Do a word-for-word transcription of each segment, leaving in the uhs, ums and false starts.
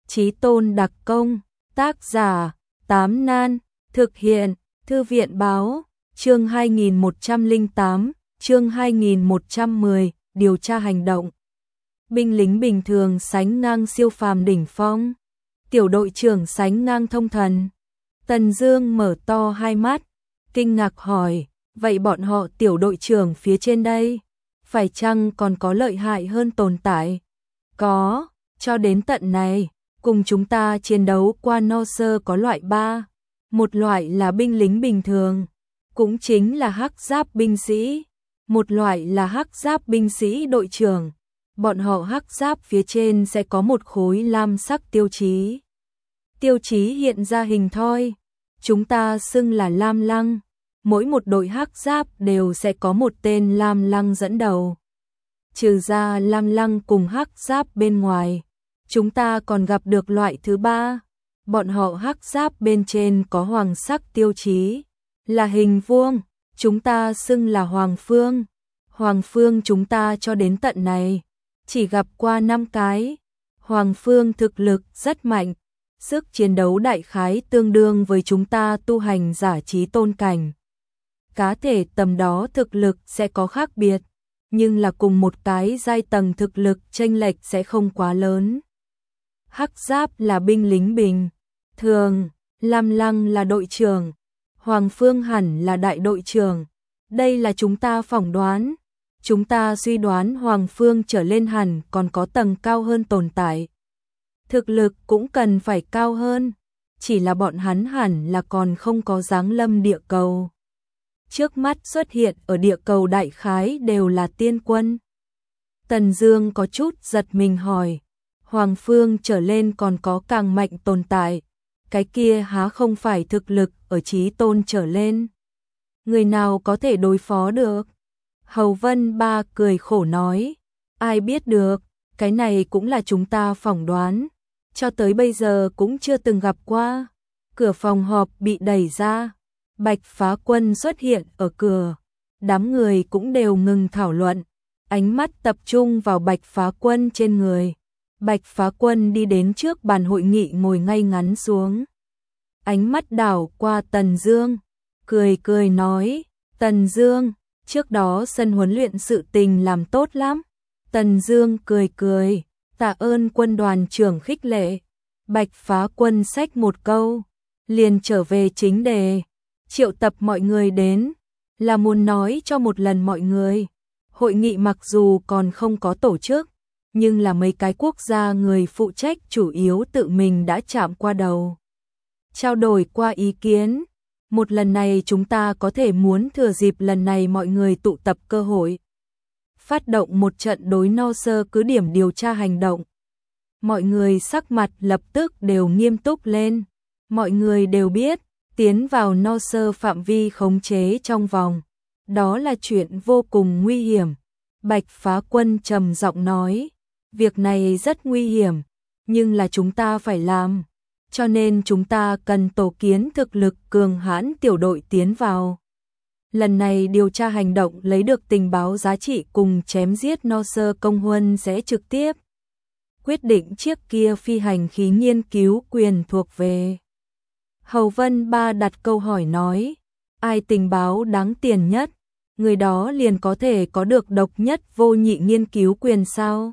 Chí Tôn đặc công, tác giả, Tám Nan, thực hiện, Thư viện báo, chương hai nghìn một trăm lẻ tám, chương hai nghìn một trăm mười, điều tra hành động. Binh lính bình thường sánh ngang siêu phàm đỉnh phong, tiểu đội trưởng sánh ngang thông thần. Tần Dương mở to hai mắt, kinh ngạc hỏi, vậy bọn họ tiểu đội trưởng phía trên đây, phải chăng còn có lợi hại hơn tồn tại? Có, cho đến tận này, cùng chúng ta chiến đấu qua no sơ có loại ba, một loại là binh lính bình thường, cũng chính là hắc giáp binh sĩ, một loại là hắc giáp binh sĩ đội trưởng. Bọn họ hắc giáp phía trên sẽ có một khối lam sắc tiêu chí. Tiêu chí hiện ra hình thoi, chúng ta xưng là lam lăng, mỗi một đội hắc giáp đều sẽ có một tên lam lăng dẫn đầu. Trừ ra lam lăng cùng hắc giáp bên ngoài, chúng ta còn gặp được loại thứ ba, bọn họ hắc giáp bên trên có hoàng sắc tiêu chí, là hình vuông, chúng ta xưng là hoàng phương. Hoàng phương chúng ta cho đến tận này chỉ gặp qua năm cái. Hoàng phương thực lực rất mạnh, sức chiến đấu đại khái tương đương với chúng ta tu hành giả chí tôn cảnh. Cá thể tầm đó thực lực sẽ có khác biệt, nhưng là cùng một cái giai tầng thực lực chênh lệch sẽ không quá lớn. Hắc giáp là binh lính bình thường, lam lăng là đội trưởng, hoàng phương hẳn là đại đội trưởng. Đây là chúng ta phỏng đoán. Chúng ta suy đoán Hoàng Phương trở lên hẳn còn có tầng cao hơn tồn tại. Thực lực cũng cần phải cao hơn, chỉ là bọn hắn hẳn là còn không có giáng lâm địa cầu. Trước mắt xuất hiện ở địa cầu đại khái đều là tiên quân. Tần Dương có chút giật mình hỏi, Hoàng Phương trở lên còn có càng mạnh tồn tại, cái kia há không phải thực lực ở chí tôn trở lên? Người nào có thể đối phó được? Hầu Vân Ba cười khổ nói, ai biết được, cái này cũng là chúng ta phỏng đoán, cho tới bây giờ cũng chưa từng gặp qua. Cửa phòng họp bị đẩy ra, Bạch Phá Quân xuất hiện ở cửa, đám người cũng đều ngừng thảo luận, ánh mắt tập trung vào Bạch Phá Quân trên người. Bạch Phá Quân đi đến trước bàn hội nghị ngồi ngay ngắn xuống, ánh mắt đảo qua Tần Dương, cười cười nói, Tần Dương, trước đó sân huấn luyện sự tình làm tốt lắm. Tần Dương cười cười, tạ ơn quân đoàn trưởng khích lệ. Bạch Phá Quân xách một câu, liền trở về chính đề, triệu tập mọi người đến, là muốn nói cho một lần mọi người. Hội nghị mặc dù còn không có tổ chức, nhưng là mấy cái quốc gia người phụ trách chủ yếu tự mình đã chạm qua đầu, trao đổi qua ý kiến. Một lần này chúng ta có thể muốn thừa dịp lần này mọi người tụ tập cơ hội, phát động một trận đối no sơ cứ điểm điều tra hành động. Mọi người sắc mặt lập tức đều nghiêm túc lên. Mọi người đều biết, tiến vào no sơ phạm vi khống chế trong vòng, đó là chuyện vô cùng nguy hiểm. Bạch Phá Quân trầm giọng nói, việc này rất nguy hiểm, nhưng là chúng ta phải làm. Cho nên chúng ta cần tổ kiến thực lực cường hãn tiểu đội tiến vào. Lần này điều tra hành động lấy được tình báo giá trị cùng chém giết no sơ công huân sẽ trực tiếp quyết định chiếc kia phi hành khí nghiên cứu quyền thuộc về. Hầu Vân Ba đặt câu hỏi nói, ai tình báo đáng tiền nhất, người đó liền có thể có được độc nhất vô nhị nghiên cứu quyền sao?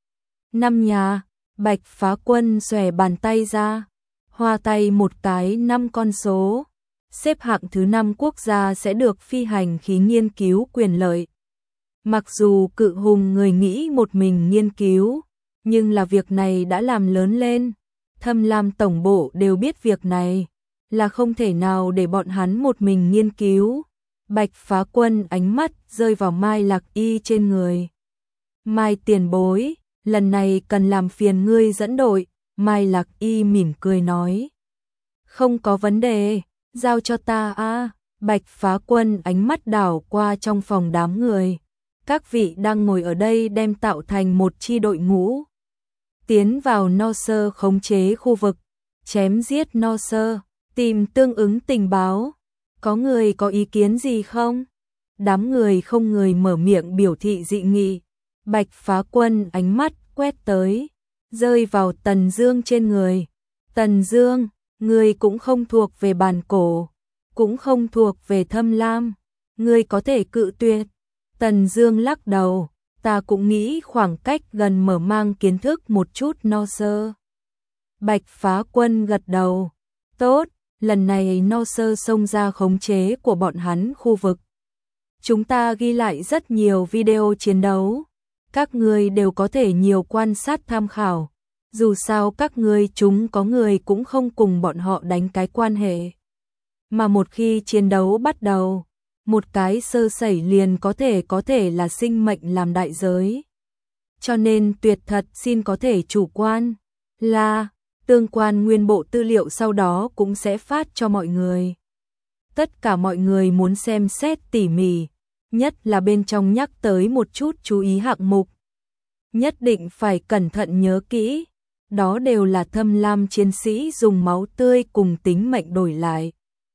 Năm nhà, Bạch Phá Quân xòe bàn tay ra, hoa tay một cái năm con số, xếp hạng thứ năm quốc gia sẽ được phi hành khí nghiên cứu quyền lợi. Mặc dù cự hùng người nghĩ một mình nghiên cứu, nhưng là việc này đã làm lớn lên, Thâm Lam tổng bộ đều biết việc này, là không thể nào để bọn hắn một mình nghiên cứu. Bạch Phá Quân ánh mắt rơi vào Mai Lạc Y trên người. Mai tiền bối, lần này cần làm phiền ngươi dẫn đội. Mai Lạc Y mỉm cười nói, không có vấn đề, giao cho ta a. Bạch Phá Quân ánh mắt đảo qua trong phòng đám người, các vị đang ngồi ở đây đem tạo thành một chi đội ngũ, tiến vào no sơ khống chế khu vực, chém giết no sơ, tìm tương ứng tình báo. Có người có ý kiến gì không? Đám người không người mở miệng biểu thị dị nghị. Bạch Phá Quân ánh mắt quét tới, rơi vào Tần Dương trên người. Tần Dương, ngươi cũng không thuộc về bản cổ, cũng không thuộc về Thâm Lam, ngươi có thể cự tuyệt. Tần Dương lắc đầu, ta cũng nghĩ khoảng cách gần mở mang kiến thức một chút no sơ. Bạch Phá Quân gật đầu, tốt, lần này no sơ xông ra khống chế của bọn hắn khu vực. Chúng ta ghi lại rất nhiều video chiến đấu, các ngươi đều có thể nhiều quan sát tham khảo. Dù sao các ngươi chúng có người cũng không cùng bọn họ đánh cái quan hệ. Mà một khi chiến đấu bắt đầu, một cái sơ sẩy liền có thể có thể là sinh mệnh làm đại giới. Cho nên tuyệt thật xin có thể chủ quan, là tương quan nguyên bộ tư liệu sau đó cũng sẽ phát cho mọi người. Tất cả mọi người muốn xem xét tỉ mỉ, nhất là bên trong nhắc tới một chút chú ý hạng mục. Nhất định phải cẩn thận nhớ kỹ, đó đều là Thâm Lam chiến sĩ dùng máu tươi cùng tính mệnh đổi lại.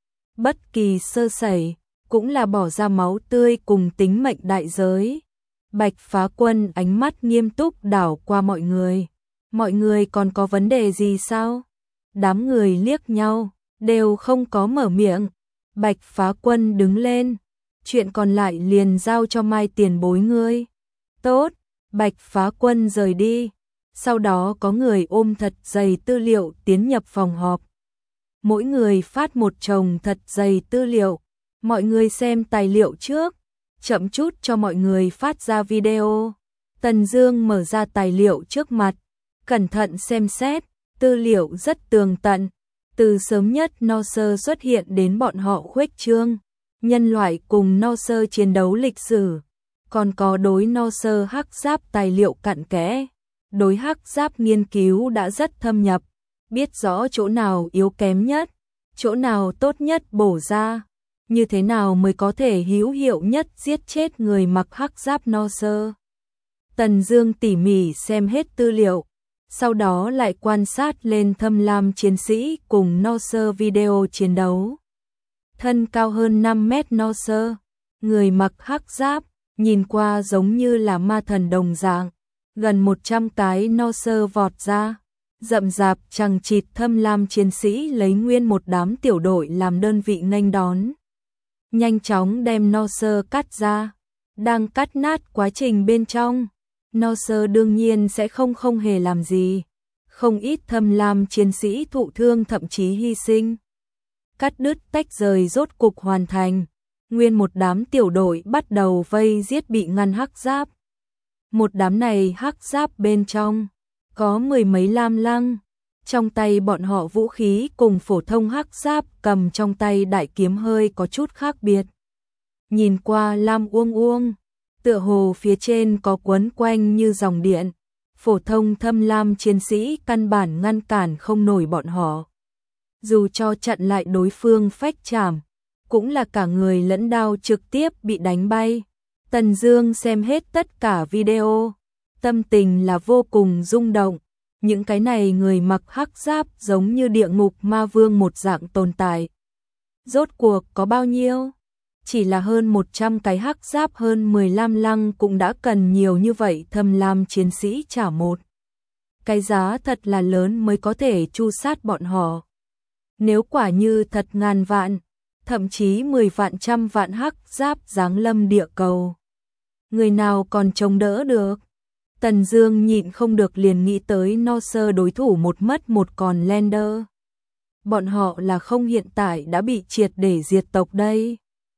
Bất kỳ sơ sẩy, cũng là bỏ ra máu tươi cùng tính mệnh đại giới. Bạch Phá Quân ánh mắt nghiêm túc đảo qua mọi người. Mọi người còn có vấn đề gì sao? Đám người liếc nhau, đều không có mở miệng. Bạch Phá Quân đứng lên, chuyện còn lại liền giao cho Mai tiền bối ngươi. Tốt, Bạch Phá Quân rời đi. Sau đó có người ôm thật dày tư liệu tiến nhập phòng họp. Mỗi người phát một chồng thật dày tư liệu. Mọi người xem tài liệu trước, chậm chút cho mọi người phát ra video. Tần Dương mở ra tài liệu trước mặt, cẩn thận xem xét, tư liệu rất tường tận. Từ sớm nhất no sơ xuất hiện đến bọn họ khuếch trương, nhân loại cùng no sơ chiến đấu lịch sử, còn có đối no sơ hắc giáp tài liệu cặn kẽ. Đối hắc giáp nghiên cứu đã rất thâm nhập, biết rõ chỗ nào yếu kém nhất, chỗ nào tốt nhất bổ ra, như thế nào mới có thể hữu hiệu nhất giết chết người mặc hắc giáp no sơ. Tần Dương tỉ mỉ xem hết tư liệu, sau đó lại quan sát lên Thâm Lam chiến sĩ cùng no sơ video chiến đấu. Thân cao hơn năm mét no sơ, người mặc hắc giáp, nhìn qua giống như là ma thần đồng dạng. Gần một trăm cái no sơ vọt ra, rậm rạp chằng chịt Thâm Lam chiến sĩ lấy nguyên một đám tiểu đội làm đơn vị nghênh đón. Nhanh chóng đem no sơ cắt ra, đang cắt nát quá trình bên trong. No sơ đương nhiên sẽ không không hề làm gì, không ít Thâm Lam chiến sĩ thụ thương thậm chí hy sinh. Cắt đứt tách rời rốt cục hoàn thành, nguyên một đám tiểu đội bắt đầu vây giết bị ngăn hắc giáp. Một đám này hắc giáp bên trong, có mười mấy lam lăng, trong tay bọn họ vũ khí cùng phổ thông hắc giáp cầm trong tay đại kiếm hơi có chút khác biệt. Nhìn qua lam uông uông, tựa hồ phía trên có quấn quanh như dòng điện, phổ thông Thâm Lam chiến sĩ căn bản ngăn cản không nổi bọn họ. Dù cho chặn lại đối phương phách chảm, cũng là cả người lẫn đao trực tiếp bị đánh bay. Tần Dương xem hết tất cả video, tâm tình là vô cùng rung động. Những cái này người mặc hắc giáp giống như địa ngục ma vương một dạng tồn tại. Rốt cuộc có bao nhiêu? Chỉ là hơn một trăm cái hắc giáp hơn mười lăm lăng cũng đã cần nhiều như vậy Thâm Lam chiến sĩ trả một. Cái giá thật là lớn mới có thể tru sát bọn họ. Nếu quả như thật ngàn vạn, thậm chí mười vạn trăm vạn hắc giáp giáng lâm địa cầu, người nào còn chống đỡ được? Tần Dương nhịn không được liền nghĩ tới no sơ đối thủ một mất một còn Lander. Bọn họ là không hiện tại đã bị triệt để diệt tộc đây,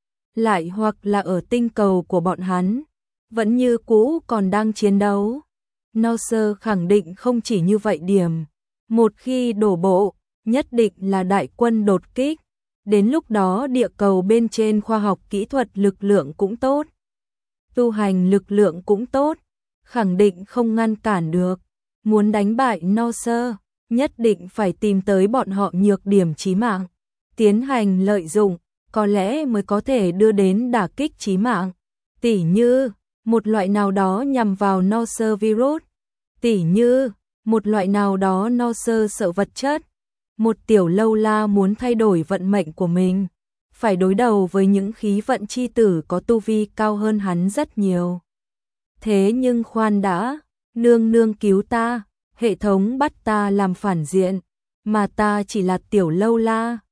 lại hoặc là ở tinh cầu của bọn hắn, vẫn như cũ còn đang chiến đấu. No sơ khẳng định không chỉ như vậy điểm, một khi đổ bộ, nhất định là đại quân đột kích. Đến lúc đó địa cầu bên trên khoa học kỹ thuật lực lượng cũng tốt, tu hành lực lượng cũng tốt, khẳng định không ngăn cản được. Muốn đánh bại no sơ, nhất định phải tìm tới bọn họ nhược điểm chí mạng, tiến hành lợi dụng, có lẽ mới có thể đưa đến đả kích chí mạng. Tỉ như, một loại nào đó nhằm vào no sơ virus, tỉ như, một loại nào đó no sơ sợ vật chất. Một tiểu lâu la muốn thay đổi vận mệnh của mình, phải đối đầu với những khí vận chi tử có tu vi cao hơn hắn rất nhiều. Thế nhưng khoan đã, nương nương cứu ta, hệ thống bắt ta làm phản diện, mà ta chỉ là tiểu lâu la.